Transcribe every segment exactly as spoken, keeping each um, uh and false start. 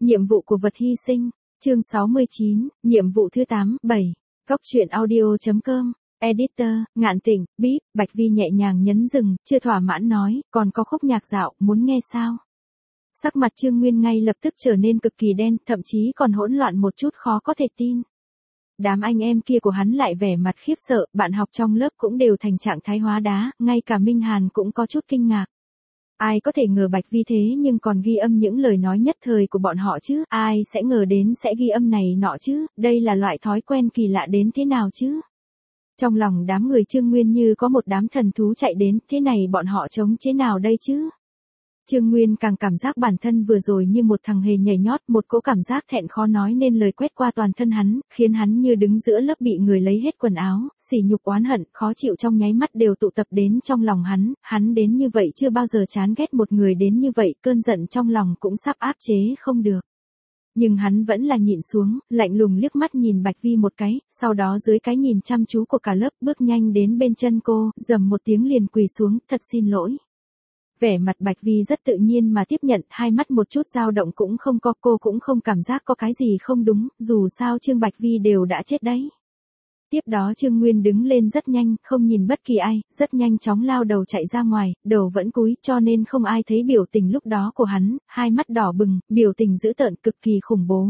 Nhiệm vụ của vật hy sinh, chương sáu mươi chín, nhiệm vụ thứ tám, bảy. Góc truyện audio.com, Editor, Ngạn Tịnh, Bíp, Bạch Vi nhẹ nhàng nhấn dừng, chưa thỏa mãn nói, còn có khúc nhạc dạo, muốn nghe sao? Sắc mặt Trương Nguyên ngay lập tức trở nên cực kỳ đen, thậm chí còn hỗn loạn một chút khó có thể tin. Đám anh em kia của hắn lại vẻ mặt khiếp sợ, bạn học trong lớp cũng đều thành trạng thái hóa đá, ngay cả Minh Hàn cũng có chút kinh ngạc. Ai có thể ngờ Bạch Vi thế nhưng còn ghi âm những lời nói nhất thời của bọn họ chứ, ai sẽ ngờ đến sẽ ghi âm này nọ chứ, đây là loại thói quen kỳ lạ đến thế nào chứ. Trong lòng đám người Trương Nguyên như có một đám thần thú chạy đến, thế này bọn họ chống chế nào đây chứ? Trương Nguyên càng cảm giác bản thân vừa rồi như một thằng hề nhảy nhót, một cỗ cảm giác thẹn khó nói nên lời quét qua toàn thân hắn, khiến hắn như đứng giữa lớp bị người lấy hết quần áo, sỉ nhục oán hận, khó chịu trong nháy mắt đều tụ tập đến trong lòng hắn, hắn đến như vậy chưa bao giờ chán ghét một người đến như vậy, cơn giận trong lòng cũng sắp áp chế không được. Nhưng hắn vẫn là nhịn xuống, lạnh lùng liếc mắt nhìn Bạch Vi một cái, sau đó dưới cái nhìn chăm chú của cả lớp bước nhanh đến bên chân cô, rầm một tiếng liền quỳ xuống, thật xin lỗi. Vẻ mặt Bạch Vi rất tự nhiên mà tiếp nhận, hai mắt một chút dao động cũng không có, cô cũng không cảm giác có cái gì không đúng, dù sao Trương Bạch Vi đều đã chết đấy. Tiếp đó Trương Nguyên đứng lên rất nhanh, không nhìn bất kỳ ai, rất nhanh chóng lao đầu chạy ra ngoài, đầu vẫn cúi, cho nên không ai thấy biểu tình lúc đó của hắn, hai mắt đỏ bừng, biểu tình dữ tợn cực kỳ khủng bố.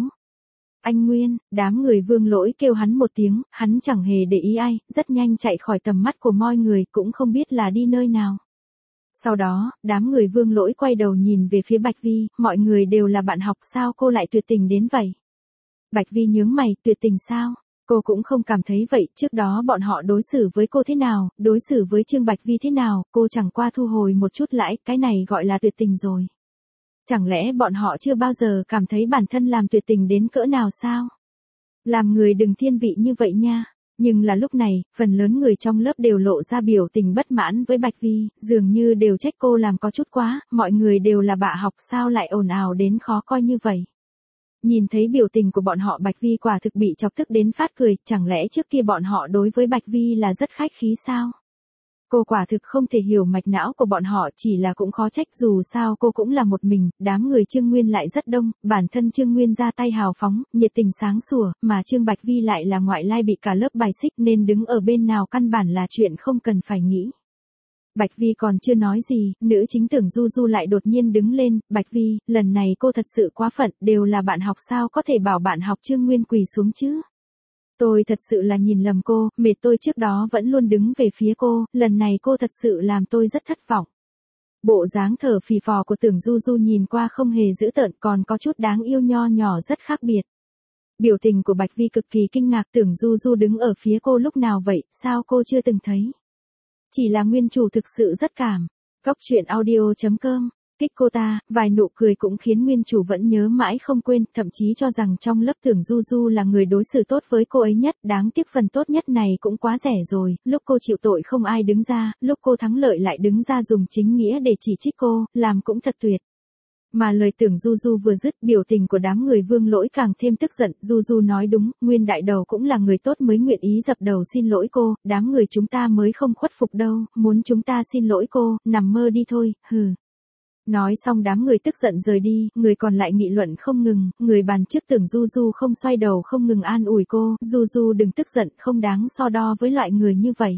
Anh Nguyên, đám người Vương Lỗi kêu hắn một tiếng, hắn chẳng hề để ý ai, rất nhanh chạy khỏi tầm mắt của mọi người, cũng không biết là đi nơi nào. Sau đó, đám người Vương Lỗi quay đầu nhìn về phía Bạch Vi, mọi người đều là bạn học sao cô lại tuyệt tình đến vậy? Bạch Vi nhướng mày, tuyệt tình sao? Cô cũng không cảm thấy vậy, trước đó bọn họ đối xử với cô thế nào, đối xử với Trương Bạch Vi thế nào, cô chẳng qua thu hồi một chút lãi, cái này gọi là tuyệt tình rồi. Chẳng lẽ bọn họ chưa bao giờ cảm thấy bản thân làm tuyệt tình đến cỡ nào sao? Làm người đừng thiên vị như vậy nha. Nhưng là lúc này, phần lớn người trong lớp đều lộ ra biểu tình bất mãn với Bạch Vi, dường như đều trách cô làm có chút quá, mọi người đều là bạ học sao lại ồn ào đến khó coi như vậy. Nhìn thấy biểu tình của bọn họ Bạch Vi quả thực bị chọc tức đến phát cười, chẳng lẽ trước kia bọn họ đối với Bạch Vi là rất khách khí sao? Cô quả thực không thể hiểu mạch não của bọn họ, chỉ là cũng khó trách dù sao cô cũng là một mình, đám người Trương Nguyên lại rất đông, bản thân Trương Nguyên ra tay hào phóng, nhiệt tình sáng sủa, mà Trương Bạch Vi lại là ngoại lai bị cả lớp bài xích nên đứng ở bên nào căn bản là chuyện không cần phải nghĩ. Bạch Vi còn chưa nói gì, nữ chính Tưởng Du Du lại đột nhiên đứng lên, Bạch Vi, lần này cô thật sự quá phận, đều là bạn học sao có thể bảo bạn học Trương Nguyên quỳ xuống chứ? Tôi thật sự là nhìn lầm cô, mệt tôi trước đó vẫn luôn đứng về phía cô, lần này cô thật sự làm tôi rất thất vọng. Bộ dáng thở phì phò của Tưởng Du Du nhìn qua không hề dữ tợn còn có chút đáng yêu nho nhỏ rất khác biệt. Biểu tình của Bạch Vi cực kỳ kinh ngạc, Tưởng Du Du đứng ở phía cô lúc nào vậy, sao cô chưa từng thấy? Chỉ là nguyên chủ thực sự rất cảm. Góc truyện audio.com, kích cô ta, vài nụ cười cũng khiến nguyên chủ vẫn nhớ mãi không quên, thậm chí cho rằng trong lớp Tưởng Du Du là người đối xử tốt với cô ấy nhất, đáng tiếc phần tốt nhất này cũng quá rẻ rồi, lúc cô chịu tội không ai đứng ra, lúc cô thắng lợi lại đứng ra dùng chính nghĩa để chỉ trích cô, làm cũng thật tuyệt. Mà lời Tưởng Du Du vừa dứt, biểu tình của đám người Vương Lỗi càng thêm tức giận, Du Du nói đúng, Nguyên đại đầu cũng là người tốt mới nguyện ý dập đầu xin lỗi cô, đám người chúng ta mới không khuất phục đâu, muốn chúng ta xin lỗi cô, nằm mơ đi thôi, hừ. Nói xong đám người tức giận rời đi, người còn lại nghị luận không ngừng, người bàn trước Tưởng Du Du không xoay đầu không ngừng an ủi cô, Du Du đừng tức giận, không đáng so đo với loại người như vậy.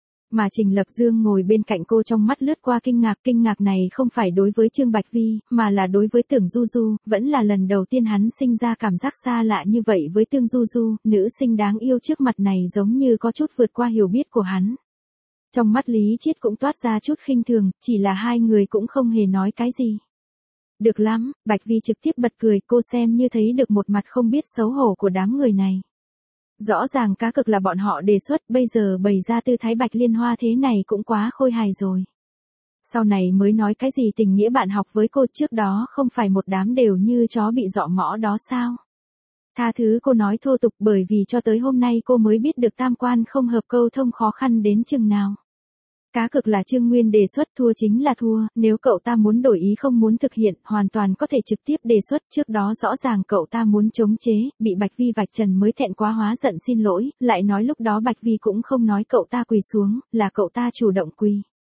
Mà Trình Lập Dương ngồi bên cạnh cô trong mắt lướt qua kinh ngạc, kinh ngạc này không phải đối với Trương Bạch Vi, mà là đối với Tưởng Du Du, vẫn là lần đầu tiên hắn sinh ra cảm giác xa lạ như vậy với Tưởng Du Du, nữ sinh đáng yêu trước mặt này giống như có chút vượt qua hiểu biết của hắn. Trong mắt Lý Chiết cũng toát ra chút khinh thường, chỉ là hai người cũng không hề nói cái gì. Được lắm, Bạch Vi trực tiếp bật cười, cô xem như thấy được một mặt không biết xấu hổ của đám người này. Rõ ràng cá cực là bọn họ đề xuất, bây giờ bày ra tư thái Bạch Liên Hoa thế này cũng quá khôi hài rồi. Sau này mới nói cái gì tình nghĩa bạn học với cô, trước đó không phải một đám đều như chó bị dọ mõ đó sao? Tha thứ cô nói thô tục bởi vì cho tới hôm nay cô mới biết được tam quan không hợp câu thông khó khăn đến chừng nào. Cá cực là Trương Nguyên đề xuất, thua chính là thua, nếu cậu ta muốn đổi ý không muốn thực hiện, hoàn toàn có thể trực tiếp đề xuất, trước đó rõ ràng cậu ta muốn chống chế, bị Bạch Vi vạch trần mới thẹn quá hóa giận xin lỗi, lại nói lúc đó Bạch Vi cũng không nói cậu ta quỳ xuống, là cậu ta chủ động quỳ.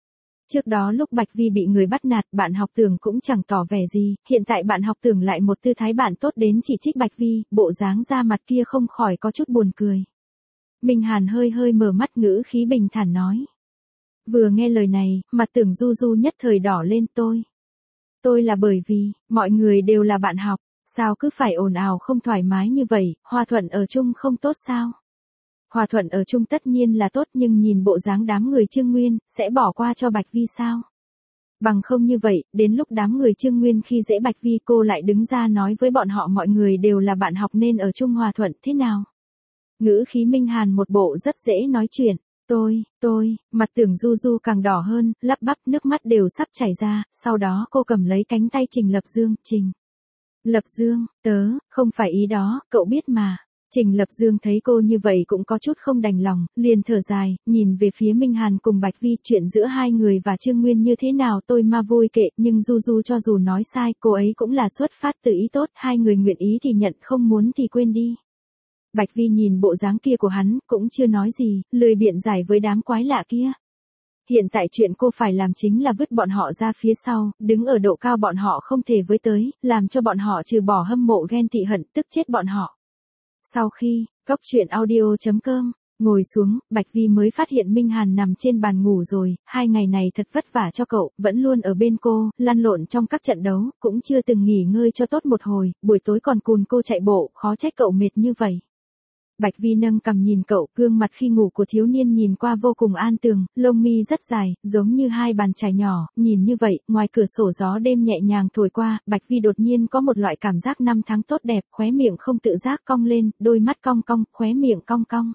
Trước đó lúc Bạch Vi bị người bắt nạt, bạn học Tưởng cũng chẳng tỏ vẻ gì, hiện tại bạn học Tưởng lại một tư thái bạn tốt đến chỉ trích Bạch Vi, bộ dáng ra mặt kia không khỏi có chút buồn cười. Minh Hàn hơi hơi mở mắt, ngữ khí bình thản nói. Vừa nghe lời này, mặt Tưởng Du Du nhất thời đỏ lên. Tôi. Tôi là bởi vì, mọi người đều là bạn học, sao cứ phải ồn ào không thoải mái như vậy, hòa thuận ở chung không tốt sao? Hòa thuận ở chung tất nhiên là tốt, nhưng nhìn bộ dáng đám người Trương Nguyên, sẽ bỏ qua cho Bạch Vi sao? Bằng không như vậy, đến lúc đám người Trương Nguyên khi dễ Bạch Vi cô lại đứng ra nói với bọn họ mọi người đều là bạn học nên ở chung hòa thuận thế nào? Ngữ khí Minh Hàn một bộ rất dễ nói chuyện. Tôi, tôi, mặt Tưởng Du Du càng đỏ hơn, lắp bắp nước mắt đều sắp chảy ra, sau đó cô cầm lấy cánh tay Trình Lập Dương. Trình Lập Dương, tớ, không phải ý đó, cậu biết mà. Trình Lập Dương thấy cô như vậy cũng có chút không đành lòng, liền thở dài, nhìn về phía Minh Hàn cùng Bạch Vi, chuyện giữa hai người và Trương Nguyên như thế nào tôi mà vui kệ, nhưng Du Du cho dù nói sai, cô ấy cũng là xuất phát từ ý tốt, hai người nguyện ý thì nhận, không muốn thì quên đi. Bạch Vi nhìn bộ dáng kia của hắn, cũng chưa nói gì, lười biện giải với đám quái lạ kia. Hiện tại chuyện cô phải làm chính là vứt bọn họ ra phía sau, đứng ở độ cao bọn họ không thể với tới, làm cho bọn họ trừ bỏ hâm mộ ghen tị hận, tức chết bọn họ. Sau khi, cốc truyện audio chấm com, ngồi xuống, Bạch Vi mới phát hiện Minh Hàn nằm trên bàn ngủ rồi, hai ngày này thật vất vả cho cậu, vẫn luôn ở bên cô, lăn lộn trong các trận đấu, cũng chưa từng nghỉ ngơi cho tốt một hồi, buổi tối còn cùn cô chạy bộ, khó trách cậu mệt như vậy. Bạch Vi nâng cằm nhìn cậu, gương mặt khi ngủ của thiếu niên nhìn qua vô cùng an tường, lông mi rất dài, giống như hai bàn chải nhỏ, nhìn như vậy, ngoài cửa sổ gió đêm nhẹ nhàng thổi qua, Bạch Vi đột nhiên có một loại cảm giác năm tháng tốt đẹp, khóe miệng không tự giác cong lên, đôi mắt cong cong, khóe miệng cong cong.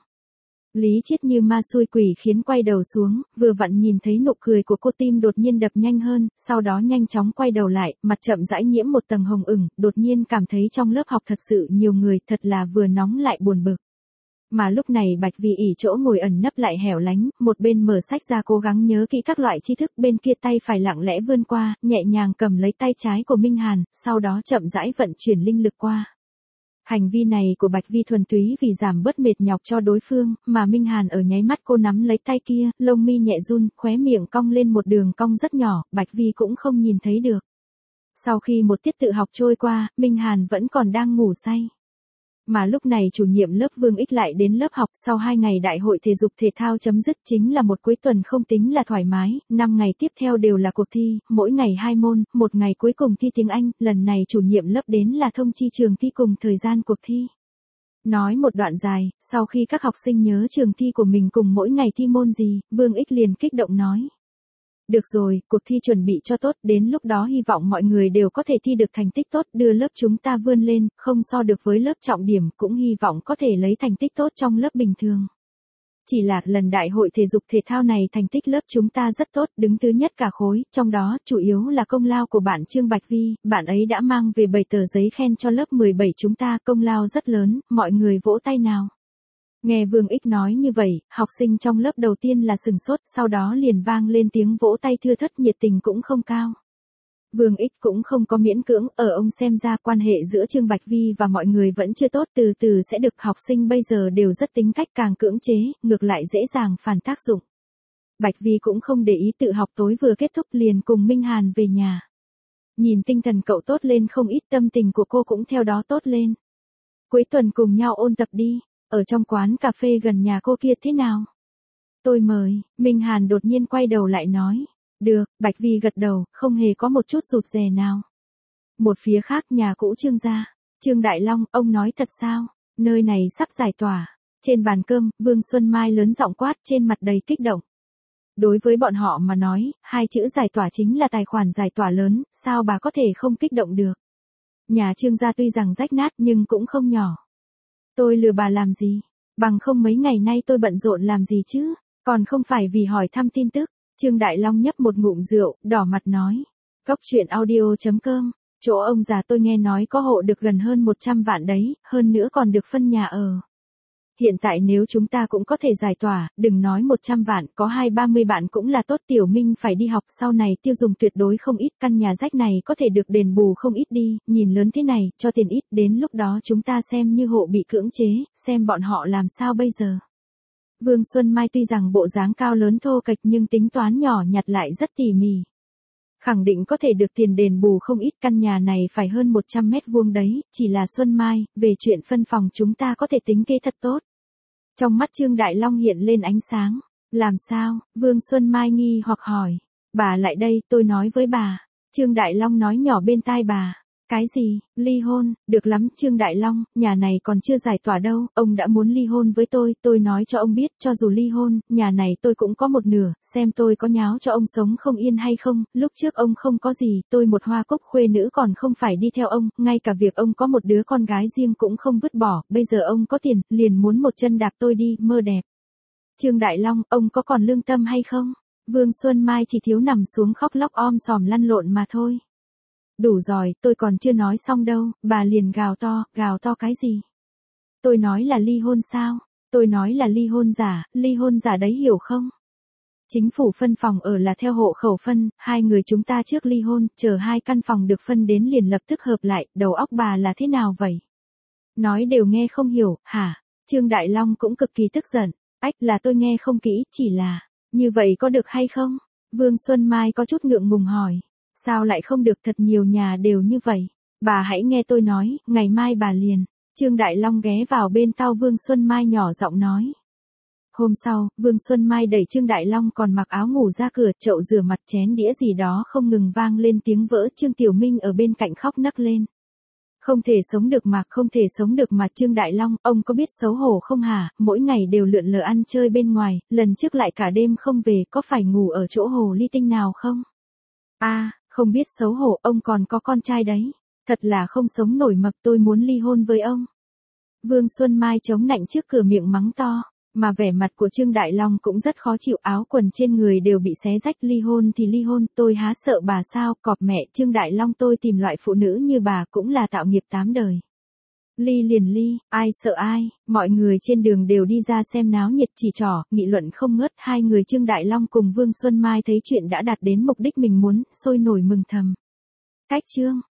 Lý Chiết như ma xui quỷ khiến quay đầu xuống, vừa vặn nhìn thấy nụ cười của cô, tim đột nhiên đập nhanh hơn, sau đó nhanh chóng quay đầu lại, mặt chậm rãi nhiễm một tầng hồng ửng, đột nhiên cảm thấy trong lớp học thật sự nhiều người, thật là vừa nóng lại buồn bực. Mà lúc này Bạch Vi ỉ chỗ ngồi ẩn nấp lại hẻo lánh, một bên mở sách ra cố gắng nhớ kỹ các loại tri thức, bên kia tay phải lặng lẽ vươn qua, nhẹ nhàng cầm lấy tay trái của Minh Hàn, sau đó chậm rãi vận chuyển linh lực qua. Hành vi này của Bạch Vi thuần túy vì giảm bớt mệt nhọc cho đối phương, mà Minh Hàn ở nháy mắt cô nắm lấy tay kia, lông mi nhẹ run, khóe miệng cong lên một đường cong rất nhỏ, Bạch Vi cũng không nhìn thấy được. Sau khi một tiết tự học trôi qua, Minh Hàn vẫn còn đang ngủ say. Mà lúc này chủ nhiệm lớp Vương Ích lại đến lớp học, sau hai ngày đại hội thể dục thể thao chấm dứt chính là một cuối tuần không tính là thoải mái, năm ngày tiếp theo đều là cuộc thi, mỗi ngày hai môn, một ngày cuối cùng thi tiếng Anh, lần này chủ nhiệm lớp đến là thông chi trường thi cùng thời gian cuộc thi. Nói một đoạn dài, sau khi các học sinh nhớ trường thi của mình cùng mỗi ngày thi môn gì, Vương Ích liền kích động nói. Được rồi, cuộc thi chuẩn bị cho tốt, đến lúc đó hy vọng mọi người đều có thể thi được thành tích tốt, đưa lớp chúng ta vươn lên, không so được với lớp trọng điểm, cũng hy vọng có thể lấy thành tích tốt trong lớp bình thường. Chỉ là lần đại hội thể dục thể thao này thành tích lớp chúng ta rất tốt, đứng thứ nhất cả khối, trong đó chủ yếu là công lao của bạn Trương Bạch Vi, bạn ấy đã mang về bảy tờ giấy khen cho lớp mười bảy chúng ta, công lao rất lớn, mọi người vỗ tay nào. Nghe Vương Ích nói như vậy, học sinh trong lớp đầu tiên là sừng sốt, sau đó liền vang lên tiếng vỗ tay thưa thớt, nhiệt tình cũng không cao. Vương Ích cũng không có miễn cưỡng, ở ông xem ra quan hệ giữa Trương Bạch Vi và mọi người vẫn chưa tốt, từ từ sẽ được, học sinh bây giờ đều rất tính cách, càng cưỡng chế, ngược lại dễ dàng phản tác dụng. Bạch Vi cũng không để ý, tự học tối vừa kết thúc liền cùng Minh Hàn về nhà. Nhìn tinh thần cậu tốt lên không ít, tâm tình của cô cũng theo đó tốt lên. Cuối tuần cùng nhau ôn tập đi. Ở trong quán cà phê gần nhà cô kia thế nào? Tôi mời, Minh Hàn đột nhiên quay đầu lại nói. Được, Bạch Vi gật đầu, không hề có một chút rụt rè nào. Một phía khác nhà cũ Trương gia. Trương Đại Long, ông nói thật sao? Nơi này sắp giải tỏa. Trên bàn cơm, Vương Xuân Mai lớn giọng quát, trên mặt đầy kích động. Đối với bọn họ mà nói, hai chữ giải tỏa chính là tài khoản giải tỏa lớn, sao bà có thể không kích động được? Nhà Trương gia tuy rằng rách nát nhưng cũng không nhỏ. Tôi lừa bà làm gì? Bằng không mấy ngày nay tôi bận rộn làm gì chứ? Còn không phải vì hỏi thăm tin tức. Trương Đại Long nhấp một ngụm rượu, đỏ mặt nói. Cốc truyện audio chấm com, chỗ ông già tôi nghe nói có hộ được gần hơn một trăm vạn đấy, hơn nữa còn được phân nhà ở. Hiện tại nếu chúng ta cũng có thể giải tỏa, đừng nói một trăm vạn, có hai ba mươi vạn cũng là tốt. Tiểu Minh phải đi học, sau này tiêu dùng tuyệt đối không ít, căn nhà rách này có thể được đền bù không ít đi, nhìn lớn thế này, cho tiền ít, đến lúc đó chúng ta xem như hộ bị cưỡng chế, xem bọn họ làm sao bây giờ. Vương Xuân Mai tuy rằng bộ dáng cao lớn thô kệch nhưng tính toán nhỏ nhặt lại rất tỉ mỉ. Khẳng định có thể được tiền đền bù không ít, căn nhà này phải hơn một trăm mét vuông đấy, chỉ là Xuân Mai, về chuyện phân phòng chúng ta có thể tính kế thật tốt. Trong mắt Trương Đại Long hiện lên ánh sáng. Làm sao? Vương Xuân Mai nghi hoặc hỏi. Bà lại đây, tôi nói với bà. Trương Đại Long nói nhỏ bên tai bà. Cái gì? Ly hôn? Được lắm Trương Đại Long, nhà này còn chưa giải tỏa đâu, ông đã muốn ly hôn với tôi, tôi nói cho ông biết, cho dù ly hôn, nhà này tôi cũng có một nửa, xem tôi có nháo cho ông sống không yên hay không, lúc trước ông không có gì, tôi một hoa cúc khuê nữ còn không phải đi theo ông, ngay cả việc ông có một đứa con gái riêng cũng không vứt bỏ, bây giờ ông có tiền, liền muốn một chân đạp tôi đi, mơ đẹp. Trương Đại Long, ông có còn lương tâm hay không? Vương Xuân Mai chỉ thiếu nằm xuống khóc lóc om sòm lăn lộn mà thôi. Đủ rồi, tôi còn chưa nói xong đâu, bà liền gào to, gào to cái gì? Tôi nói là ly hôn sao? Tôi nói là ly hôn giả, ly hôn giả đấy hiểu không? Chính phủ phân phòng ở là theo hộ khẩu phân, hai người chúng ta trước ly hôn, chờ hai căn phòng được phân đến liền lập tức hợp lại, đầu óc bà là thế nào vậy? Nói đều nghe không hiểu, hả? Trương Đại Long cũng cực kỳ tức giận, ách là tôi nghe không kỹ, chỉ là, như vậy có được hay không? Vương Xuân Mai có chút ngượng ngùng hỏi. Sao lại không được, thật nhiều nhà đều như vậy. Bà hãy nghe tôi nói, ngày mai bà liền. Trương Đại Long ghé vào bên tai Vương Xuân Mai nhỏ giọng nói. Hôm sau, Vương Xuân Mai đẩy Trương Đại Long còn mặc áo ngủ ra cửa, chậu rửa mặt chén đĩa gì đó không ngừng vang lên tiếng vỡ. Trương Tiểu Minh ở bên cạnh khóc nấc lên. Không thể sống được mà, không thể sống được mà. Trương Đại Long, ông có biết xấu hổ không hả? Mỗi ngày đều lượn lờ ăn chơi bên ngoài, lần trước lại cả đêm không về, có phải ngủ ở chỗ hồ ly tinh nào không? A, à, không biết xấu hổ, ông còn có con trai đấy. Thật là không sống nổi mập, tôi muốn ly hôn với ông. Vương Xuân Mai chống nạnh trước cửa miệng mắng to, mà vẻ mặt của Trương Đại Long cũng rất khó chịu, áo quần trên người đều bị xé rách. Ly hôn thì ly hôn, tôi há sợ bà sao, cọp mẹ. Trương Đại Long, tôi tìm loại phụ nữ như bà cũng là tạo nghiệp tám đời. Ly liền ly, ai sợ ai, mọi người trên đường đều đi ra xem náo nhiệt chỉ trỏ, nghị luận không ngớt. Hai người Trương Đại Long cùng Vương Xuân Mai thấy chuyện đã đạt đến mục đích mình muốn, sôi nổi mừng thầm. Cách chương